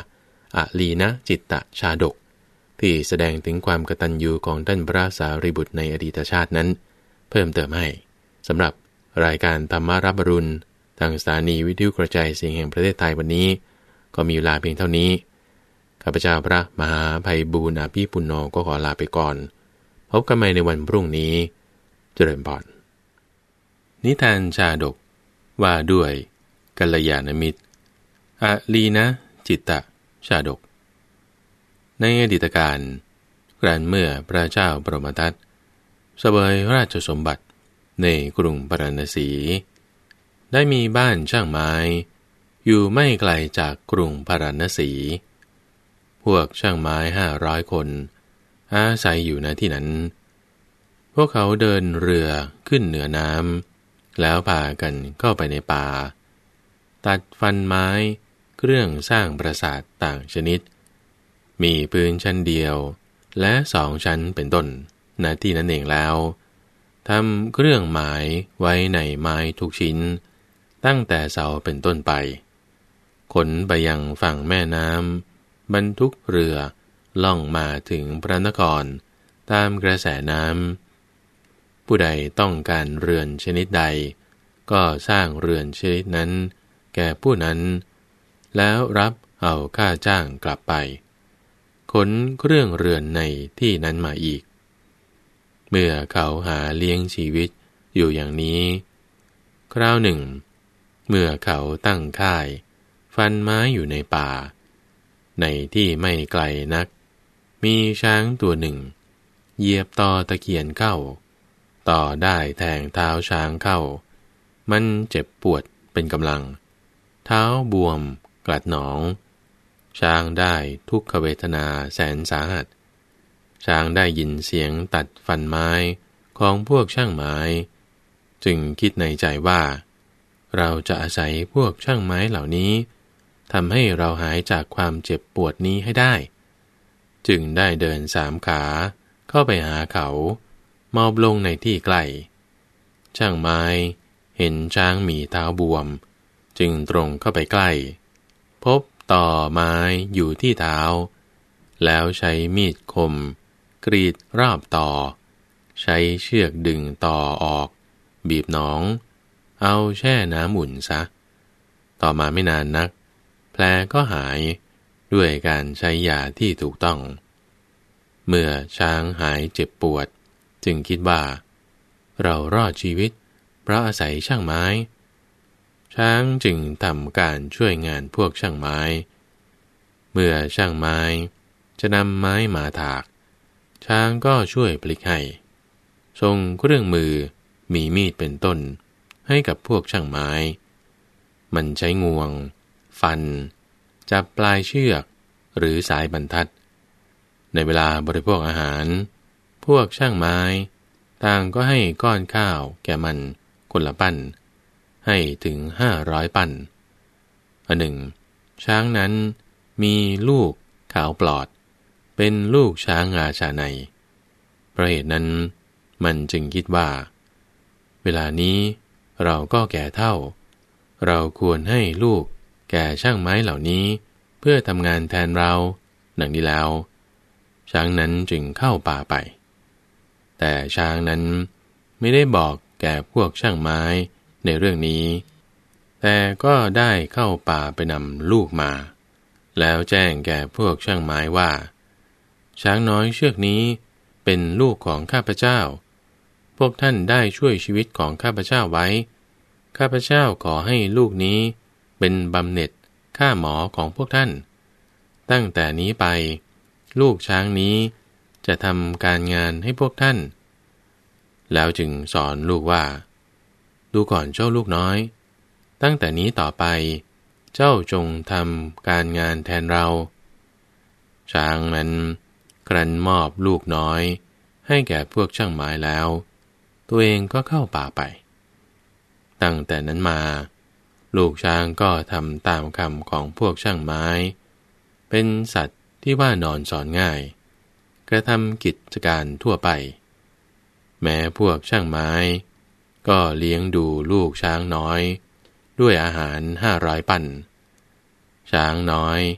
อลีนะจิตตชาดกที่แสดงถึงความกตัญญูของท่านพระสารีบุตรในอดีตชาตินั้นเพิ่มเติมให้สำหรับรายการธรรมรับอรุณทางสถานีวิทยุกระจายเสียงแห่งประเทศไทยวันนี้ก็มีเวลาเพียงเท่านี้ข้าพเจ้าพระมหาไพบูลย์อภิปุณโญก็ขอลาไปก่อนพบกันใหม่ในวันพรุ่งนี้เจริญพรนิทานชาดกว่าด้วยกัลยาณมิตรอลีนะจิตตชาดกในอดีตการครั้นเมื่อพระเจ้าปรมทัตเสวยราชสมบัติในกรุงพาราณสีได้มีบ้านช่างไม้อยู่ไม่ไกลจากกรุงพาราณสีพวกช่างไม้ห้าร้อยคนอาศัยอยู่ณที่นั้นพวกเขาเดินเรือขึ้นเหนือน้ำแล้วพากันเข้าไปในป่าตัดฟันไม้เครื่องสร้างปราสาทต่างชนิดมีพื้นชั้นเดียวและสองชั้นเป็นต้นณที่นั้นเองแล้วทำเครื่องหมายไว้ในไม้ทุกชิ้นตั้งแต่เสาเป็นต้นไปขนไปยังฝั่งแม่น้ำบรรทุกเรือล่องมาถึงพระนครตามกระแสน้ำผู้ใดต้องการเรือนชนิดใดก็สร้างเรือนชนิดนั้นแก่ผู้นั้นแล้วรับเอาค่าจ้างกลับไปขนเครื่องเรือนในที่นั้นมาอีกเมื่อเขาหาเลี้ยงชีวิตอยู่อย่างนี้คราวหนึ่งเมื่อเขาตั้งค่ายฟันไม้อยู่ในป่าในที่ไม่ไกลนักมีช้างตัวหนึ่งเหยียบตอตะเคียนเข้าต่อได้แทงเท้าช้างเข้ามันเจ็บปวดเป็นกำลังเท้าบวมกลัดหนองช้างได้ทุกขเวทนาแสนสาหัสช้างได้ยินเสียงตัดฟันไม้ของพวกช่างไม้จึงคิดในใจว่าเราจะอาศัยพวกช่างไม้เหล่านี้ทำให้เราหายจากความเจ็บปวดนี้ให้ได้จึงได้เดินสามขาเข้าไปหาเขามอบลงในที่ใกล้ช่างไม้เห็นช้างมีเท้าบวมจึงตรงเข้าไปใกล้พบต่อไม้อยู่ที่เท้าแล้วใช้มีดคมกรีดรอบต่อใช้เชือกดึงต่อออกบีบหนองเอาแช่น้ำอุ่นซะต่อมาไม่นานนักแผลก็หายด้วยการใช้ยาที่ถูกต้องเมื่อช้างหายเจ็บปวดจึงคิดว่าเรารอดชีวิตเพราะอาศัยช่างไม้ช้างจึงทำการช่วยงานพวกช่างไม้เมื่อช่างไม้จะนำไม้มาถากช้างก็ช่วยพลิกให้ทรงเครื่องมือมีมีดเป็นต้นให้กับพวกช่างไม้มันใช้งวงฟันจับปลายเชือกหรือสายบรรทัดในเวลาบริโภคอาหารพวกช่างไม้ต่างก็ให้ก้อนข้าวแก่มันคนละปั้นให้ถึงห้าร้อยปั้นอันหนึ่งช้างนั้นมีลูกขาวปลอดเป็นลูกช้างราชาในเพราะเหตุนั้นมันจึงคิดว่าเวลานี้เราก็แก่เฒ่าเราควรให้ลูกแก่ช่างไม้เหล่านี้เพื่อทำงานแทนเราดังนี้แล้วช้างนั้นจึงเข้าป่าไปแต่ช้างนั้นไม่ได้บอกแก่พวกช่างไม้ในเรื่องนี้แต่ก็ได้เข้าป่าไปนำลูกมาแล้วแจ้งแก่พวกช่างไม้ว่าช้างน้อยเชือกนี้เป็นลูกของข้าพเจ้าพวกท่านได้ช่วยชีวิตของข้าพเจ้าไว้ข้าพเจ้าขอให้ลูกนี้เป็นบำเหน็จค่าหมอของพวกท่านตั้งแต่นี้ไปลูกช้างนี้จะทำการงานให้พวกท่านแล้วจึงสอนลูกว่าดูก่อนเจ้าลูกน้อยตั้งแต่นี้ต่อไปเจ้าจงทำการงานแทนเราช้างนั้นครั้นมอบลูกน้อยให้แก่พวกช่างไม้แล้วตัวเองก็เข้าป่าไปตั้งแต่นั้นมาลูกช้างก็ทำตามคำของพวกช่างไม้เป็นสัตว์ที่ว่านอนสอนง่ายกระทำกิจการทั่วไปแม้พวกช่างไม้ก็เลี้ยงดูลูกช้างน้อยด้วยอาหารห้าร้อยปั้นช้างน้อย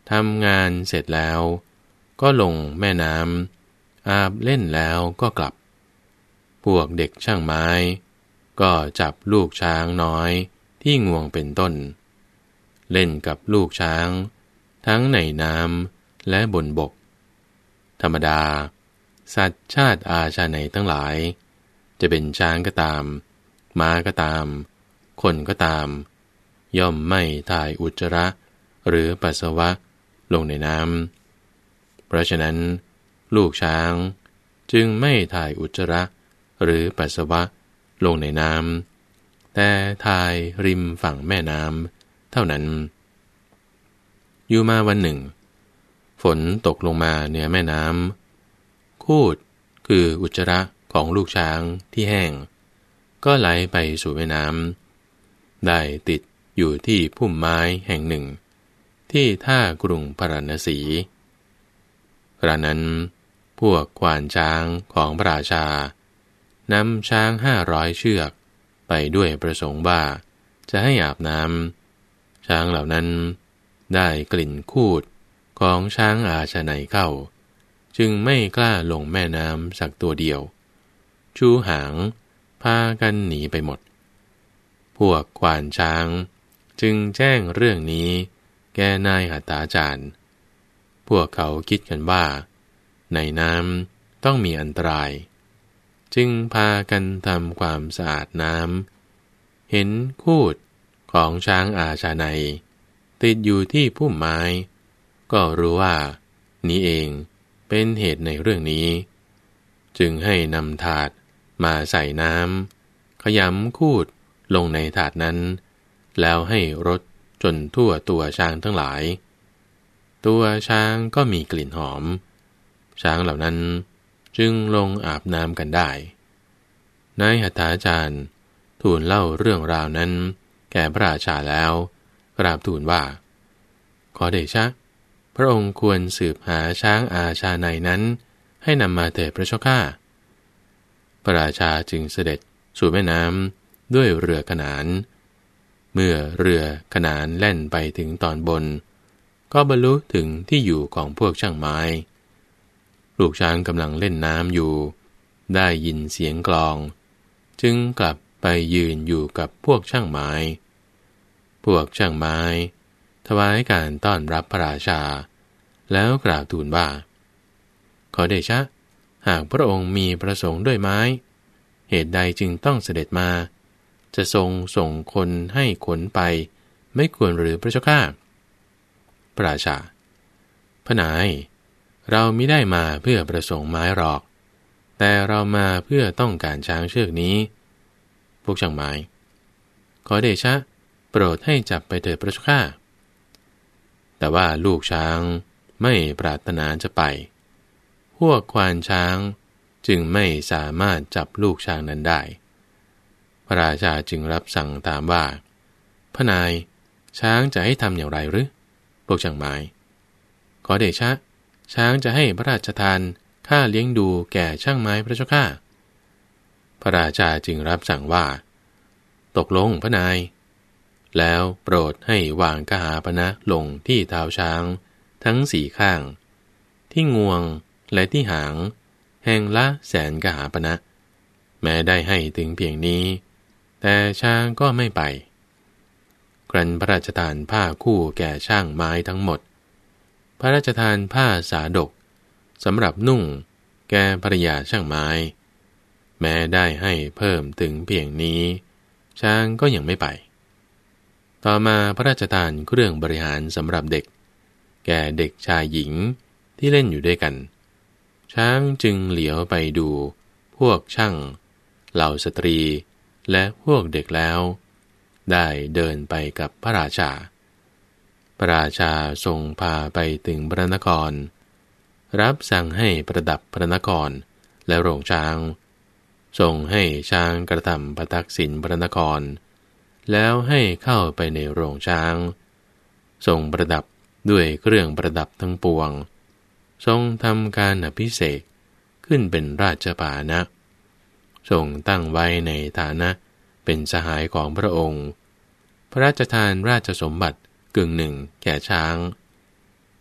ทำงานเสร็จแล้วก็ลงแม่น้ำอาบเล่นแล้วก็กลับพวกเด็กช่างไม้ก็จับลูกช้างน้อยที่งวงเป็นต้นเล่นกับลูกช้างทั้งในน้ำและบนบกธรรมดาสัตว์ชาติอาชาไนทั้งหลายจะเป็นช้างก็ตามม้าก็ตามคนก็ตามย่อมไม่ถ่ายอุจจาระหรือปัสสาวะลงในน้ำเพราะฉะนั้นลูกช้างจึงไม่ถ่ายอุจจาระหรือปัสสาวะลงในน้ำแต่ถ่ายริมฝั่งแม่น้ำเท่านั้นอยู่มาวันหนึ่งฝนตกลงมาเหนือแม่น้ำคูดคืออุจจาระของลูกช้างที่แห้งก็ไหลไปสู่แม่น้ำได้ติดอยู่ที่พุ่มไม้แห่งหนึ่งที่ท่ากรุงพาราณสีครานั้นพวกควานช้างของพระราชานำช้างห้าร้อยเชือกไปด้วยประสงค์ว่าจะให้อาบน้ำช้างเหล่านั้นได้กลิ่นคูดของช้างอาชาไนเข้าจึงไม่กล้าลงแม่น้ำสักตัวเดียวชูหางพากันหนีไปหมดพวกควานช้างจึงแจ้งเรื่องนี้แก่นายหัตถาจารย์พวกเขาคิดกันว่าในน้ำต้องมีอันตรายจึงพากันทำความสะอาดน้ำเห็นคูดของช้างอาชาไนติดอยู่ที่พุ่มไม้ก็รู้ว่านี้เองเป็นเหตุในเรื่องนี้จึงให้นำถาดมาใส่น้ำขยำคูดลงในถาดนั้นแล้วให้รดจนทั่วตัวช้างทั้งหลายตัวช้างก็มีกลิ่นหอมช้างเหล่านั้นจึงลงอาบน้ำกันได้นายหัตถาจารย์ทูลเล่าเรื่องราวนั้นแก่พระราชาแล้วกราบทูลว่าขอเดชะพระองค์ควรสืบหาช้างอาชาไนนั้นให้นำมาเถิดพระเจ้าข้าพระราชาจึงเสด็จสู่แม่น้ำด้วยเรือขนานเมื่อเรือขนานแล่นไปถึงตอนบนก็บรรลุถึงที่อยู่ของพวกช่างไม้ลูกช้างกำลังเล่นน้ำอยู่ได้ยินเสียงกลองจึงกลับไปยืนอยู่กับพวกช่างไม้พวกช่างไม้ถวายการต้อนรับพระราชาแล้วกราบทูลว่าขอเดชะหากพระองค์มีประสงค์ด้วยไม้เหตุใดจึงต้องเสด็จมาจะทรงส่งคนให้ขนไปไม่ควรหรือพระเจ้าข้าพระราชาพระนายเรามิได้มาเพื่อประสงค์ไม้หรอกแต่เรามาเพื่อต้องการช้างเชือกนี้พวกช่างไม้ขอเดชะโปรดให้จับไปเถิดพระเจ้าข้าแต่ว่าลูกช้างไม่ปรารถนาจะไปพวกควานช้างจึงไม่สามารถจับลูกช้างนั้นได้พระราชาจึงรับสั่งถามว่าพระนายช้างจะให้ทำอย่างไรหรือพวกช่างไม้ขอเดชะช้างจะให้พระราชทานค่าเลี้ยงดูแก่ช่างไม้พระเจ้าข้าพระราชาจึงรับสั่งว่าตกลงพระนายแล้วโปรดให้วางกหาปณะลงที่เท้าช้างทั้งสี่ข้างที่งวงและที่หางแห่งละแสนกหาปณะแม้ได้ให้ถึงเพียงนี้แต่ช้างก็ไม่ไปครั้นพระราชทานผ้าคู่แก่ช่างไม้ทั้งหมดพระราชทานผ้าสาดกสำหรับนุ่งแก่ภรรยาช่างไม้แม้ได้ให้เพิ่มถึงเพียงนี้ช้างก็ยังไม่ไปต่อมาพระราชทานเครื่องบริหารสำหรับเด็กแก่เด็กชายหญิงที่เล่นอยู่ด้วยกันช้างจึงเหลียวไปดูพวกช่างเหล่าสตรีและพวกเด็กแล้วได้เดินไปกับพระราชาพระราชาทรงพาไปถึงพระนครรับสั่งให้ประดับพระนครและโรงช้างทรงให้ช้างกระทำประทักษิณพระนครแล้วให้เข้าไปในโรงช้างทรงประดับด้วยเครื่องประดับทั้งปวงทรงทำการอภิเษกขึ้นเป็นราชพาหนะทรงตั้งไว้ในฐานะเป็นสหายของพระองค์พระราชทานราชสมบัติกึ่งหนึ่งแก่ช้าง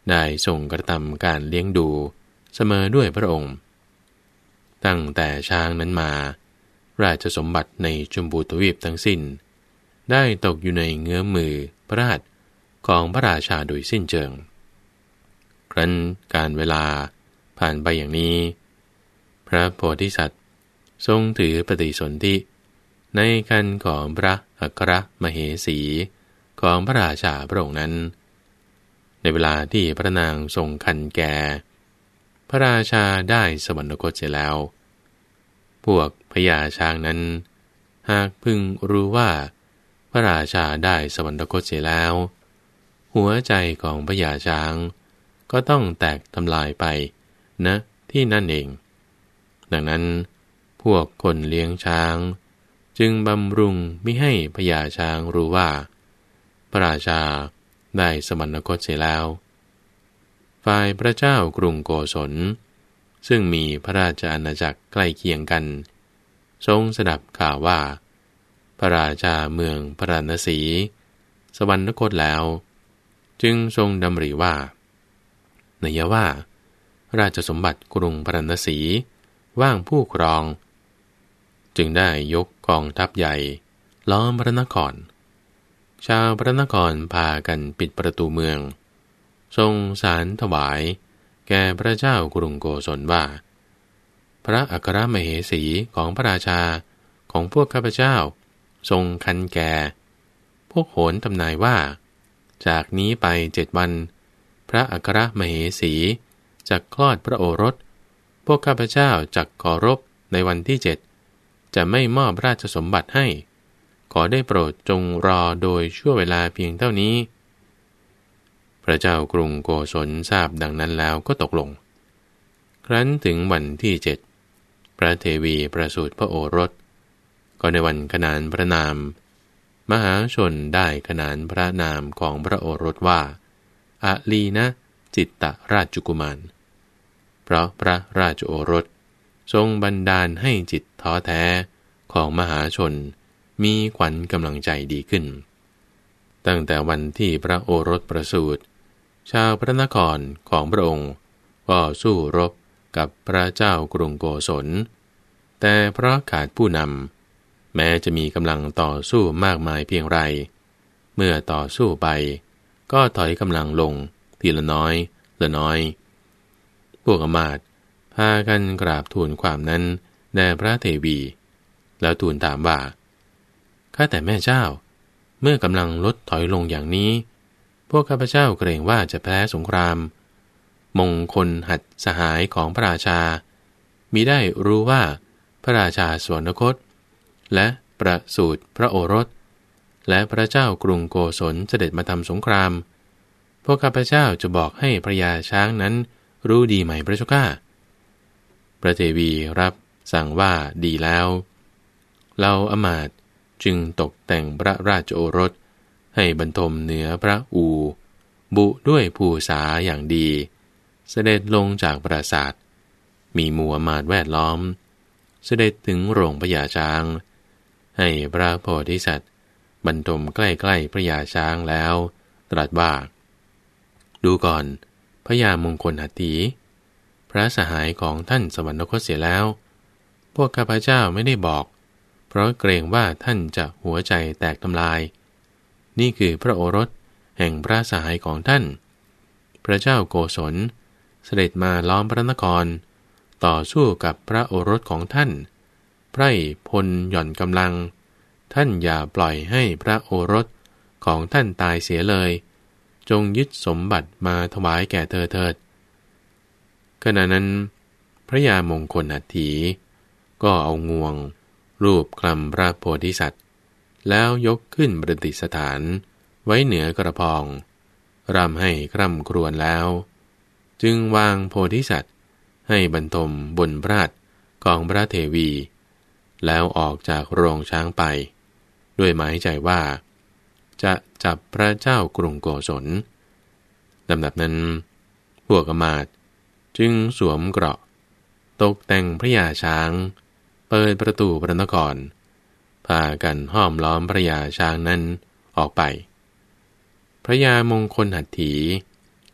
ได้ทรงกระทำการเลี้ยงดูเสมอด้วยพระองค์ตั้งแต่ช้างนั้นมาราชสมบัติในชมพูทวีปทั้งสิ้นได้ตกอยู่ในเงื้อมมือพระราชของพระราชาโดยสิ้นเชิงครั้นการเวลาผ่านไปอย่างนี้พระโพธิสัตว์ทรงถือปฏิสนธิในคันของพระอัครมเหสีของพระราชาพระองค์นั้นในเวลาที่พระนางทรงคันแก่พระราชาได้สวรรคตเสียแล้วพวกพญาช้างนั้นหากพึงรู้ว่าพระราชาได้สวรรคตเสียแล้วหัวใจของพญาช้างก็ต้องแตกทำลายไปณที่นั่นเองดังนั้นพวกคนเลี้ยงช้างจึงบำรุงมิให้พญาช้างรู้ว่าพระราชาได้สวรรคตเสียแล้วฝ่ายพระเจ้ากรุงโกศลซึ่งมีพระราชอาณาจักรใกล้เคียงกันทรงสดับข่าวว่าพระราชาเมืองพราณสีสวรรคตแล้วจึงทรงดำริว่านัยว่าราชสมบัติกรุงพราณสีว่างผู้ครองจึงได้ยกกองทัพใหญ่ล้อมพระนครชาวพระนครพากันปิดประตูเมืองทรงสารถวายแก่พระเจ้ากรุงโกศลว่าพระอัครมเหสีของพระราชาของพวกข้าพเจ้าทรงคันแก่พวกโหรทำนายว่าจากนี้ไปเจ็ดวันพระอัครมเหสีจักคลอดพระโอรสพวกข้าพเจ้าจักเคารพในวันที่เจ็ดจะไม่มอบราชสมบัติให้ขอได้โปรดจงรอโดยชั่วเวลาเพียงเท่านี้พระเจ้ากรุงโกศลทราบดังนั้นแล้วก็ตกลงครั้นถึงวันที่เจ็ดพระเทวีประสูติพระโอรสก็ในวันขนานพระนามมหาชนได้ขนานพระนามของพระโอรสว่าอลีนะจิตตราชกุมารเพราะพระราชโอรสทรงบันดาลให้จิตท้อแท้ของมหาชนมีขวัญกำลังใจดีขึ้นตั้งแต่วันที่พระโอรสประสูติชาวพระนครของพระองค์ก็สู้รบกับพระเจ้ากรุงโกศลแต่เพราะขาดผู้นำแม้จะมีกำลังต่อสู้มากมายเพียงไรเมื่อต่อสู้ไปก็ถอยกำลังลงทีละน้อยละน้อยพวกอมาตย์พากันกราบทูลความนั้นแด่พระเทวีแล้วทูลถามว่าข้าแต่แม่เจ้าเมื่อกำลังลดถอยลงอย่างนี้พวกข้าพเจ้าเกรงว่าจะแพ้สงครามมงคลหัตถสหายของพระราชามิได้รู้ว่าพระราชาสวรรคตและประสูติพระโอรสและพระเจ้ากรุงโกศลเสด็จมาทำสงครามพวกข้าพเจ้าจะบอกให้พระยาช้างนั้นรู้ดีไหมพระเจ้าข้าพระเทวีรับสั่งว่าดีแล้วเราอมาตย์จึงตกแต่งพระราชโอรสให้บรรทมเหนือพระอูบุด้วยภูษาอย่างดีเสด็จลงจากปราสาทมีหมู่อมาตย์แวดล้อมเสด็จถึงโรงพญาช้างให้พระโพธิสัตว์บรรทมใกล้ๆพระยาช้างแล้วตรัสว่าดูก่อนพญามงคลหัตถีพระสหายของท่านสวรรคตเสียแล้วพวกข้าพเจ้าไม่ได้บอกเพราะเกรงว่าท่านจะหัวใจแตกทำลายนี่คือพระโอรสแห่งพระสหายของท่านพระเจ้าโกศลเสด็จมาล้อมพระนครต่อสู้กับพระโอรสของท่านไพร่พลหย่อนกำลังท่านอย่าปล่อยให้พระโอรสของท่านตายเสียเลยจงยึดสมบัติมาถวายแก่เธอเถิดขณะนั้นพระยามงคลหัตถีก็เอางวงรูปคลำพระโพธิสัตว์แล้วยกขึ้นประดิษฐานไว้เหนือกระพองรำให้คร่ำครวญแล้วจึงวางโพธิสัตว์ให้บรรทมบนพระหัตถ์ของพระเทวีแล้วออกจากโรงช้างไปด้วยหมายใจว่าจะจับพระเจ้ากรุงโกศลลำดับนั้นพวกอมาตย์จึงสวมเกราะตกแต่งพระยาช้างเปิดประตูพระนครพากันห้อมล้อมพระยาช้างนั้นออกไปพระยามงคลหัตถี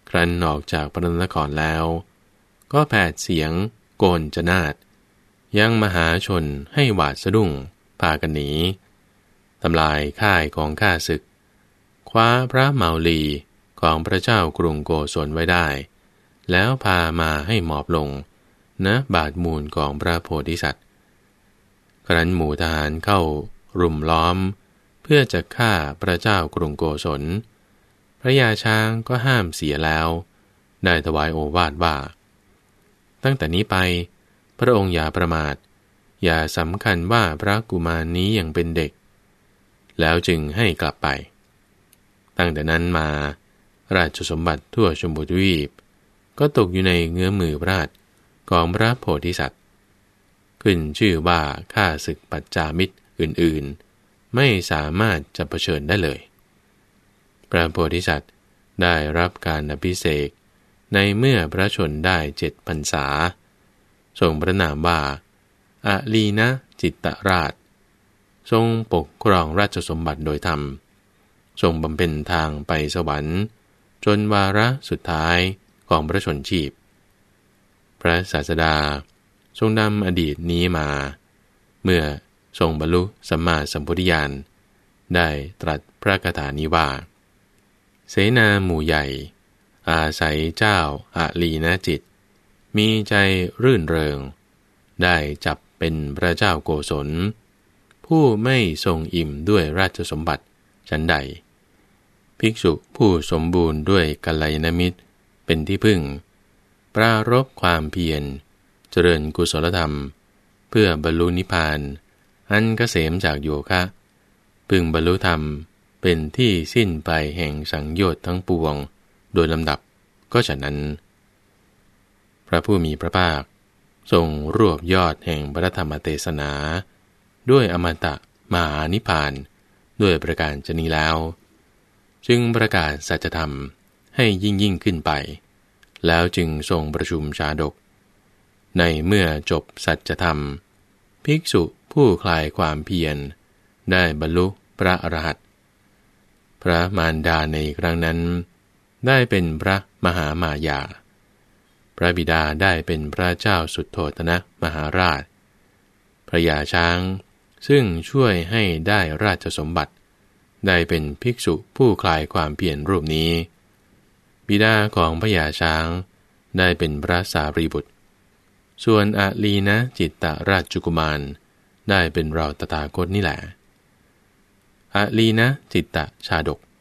ครั้นออกจากพระนครแล้วก็แผดเสียงโกนจนาดยังมหาชนให้หวาดสะดุ้งพากันหนีทำลายค่ายของข้าศึกคว้าพระเมาลีของพระเจ้ากรุงโกศลไว้ได้แล้วพามาให้หมอบลงณบาทมูลของพระโพธิสัตว์ครั้นหมู่ทหารเข้ารุมล้อมเพื่อจะฆ่าพระเจ้ากรุงโกศลพระยาช้างก็ห้ามเสียแล้วได้ถวายโอวาทว่าตั้งแต่นี้ไปพระองค์อย่าประมาทอย่าสำคัญว่าพระกุมารนี้ยังเป็นเด็กแล้วจึงให้กลับไปตั้งแต่นั้นมาราชสมบัติทั่วชมพูทวีปก็ตกอยู่ในเงื้อมือพระราชของพระโพธิสัตว์ขึ้นชื่อว่าข้าศึกปัจจามิตรอื่นๆไม่สามารถจะเผชิญได้เลยพระโพธิสัตว์ได้รับการอภิเษกในเมื่อพระชนได้เจ็ดพรรษาทรงพระนามว่าอลีนะจิตตราชทรงปกครองราชสมบัติโดยธรรมทรงบำเพ็ญทางไปสวรรค์จนวาระสุดท้ายของพระชนชีพพระศาสดาทรงนำอดีตนี้มาเมื่อทรงบรรลุสัมมาสัมพุทธญาณได้ตรัสพระคาถานี้ว่าเสนาหมู่ใหญ่อาศัยเจ้าอาลีนะจิตมีใจรื่นเริงได้จับเป็นพระเจ้าโกศลผู้ไม่ทรงอิ่มด้วยราชสมบัติชั้นใดภิกษุผู้สมบูรณ์ด้วยกัลยาณมิตรเป็นที่พึ่งปรารภความเพียรเจริญกุศลธรรมเพื่อบรรลุนิพพานอันเกษมจากโยคะพึงบรรลุธรรมเป็นที่สิ้นไปแห่งสังโยชน์ทั้งปวงโดยลำดับก็ฉะนั้นพระผู้มีพระภาคทรงรวบยอดแห่งพระธรรมเทศนาด้วยอมตะมหานิพพานด้วยประการฉะนี้แล้วจึงประกาศสัจธรรมให้ยิ่งยิ่งขึ้นไปแล้วจึงทรงประชุมชาดกในเมื่อจบสัจธรรมภิกษุผู้คลายความเพียรได้บรรลุพระอรหันต์พระมารดาในครั้งนั้นได้เป็นพระมหามายาพระบิดาได้เป็นพระเจ้าสุโธทนะมหาราชพระยาช้างซึ่งช่วยให้ได้ราชสมบัติได้เป็นภิกษุผู้คลายความเพียรรูปนี้บิดาของพระยาช้างได้เป็นพระสารีบุตรส่วนอลีนะจิตตราชกุมารได้เป็นเราตถาคตนี่แหละอลีนะจิตตชาดก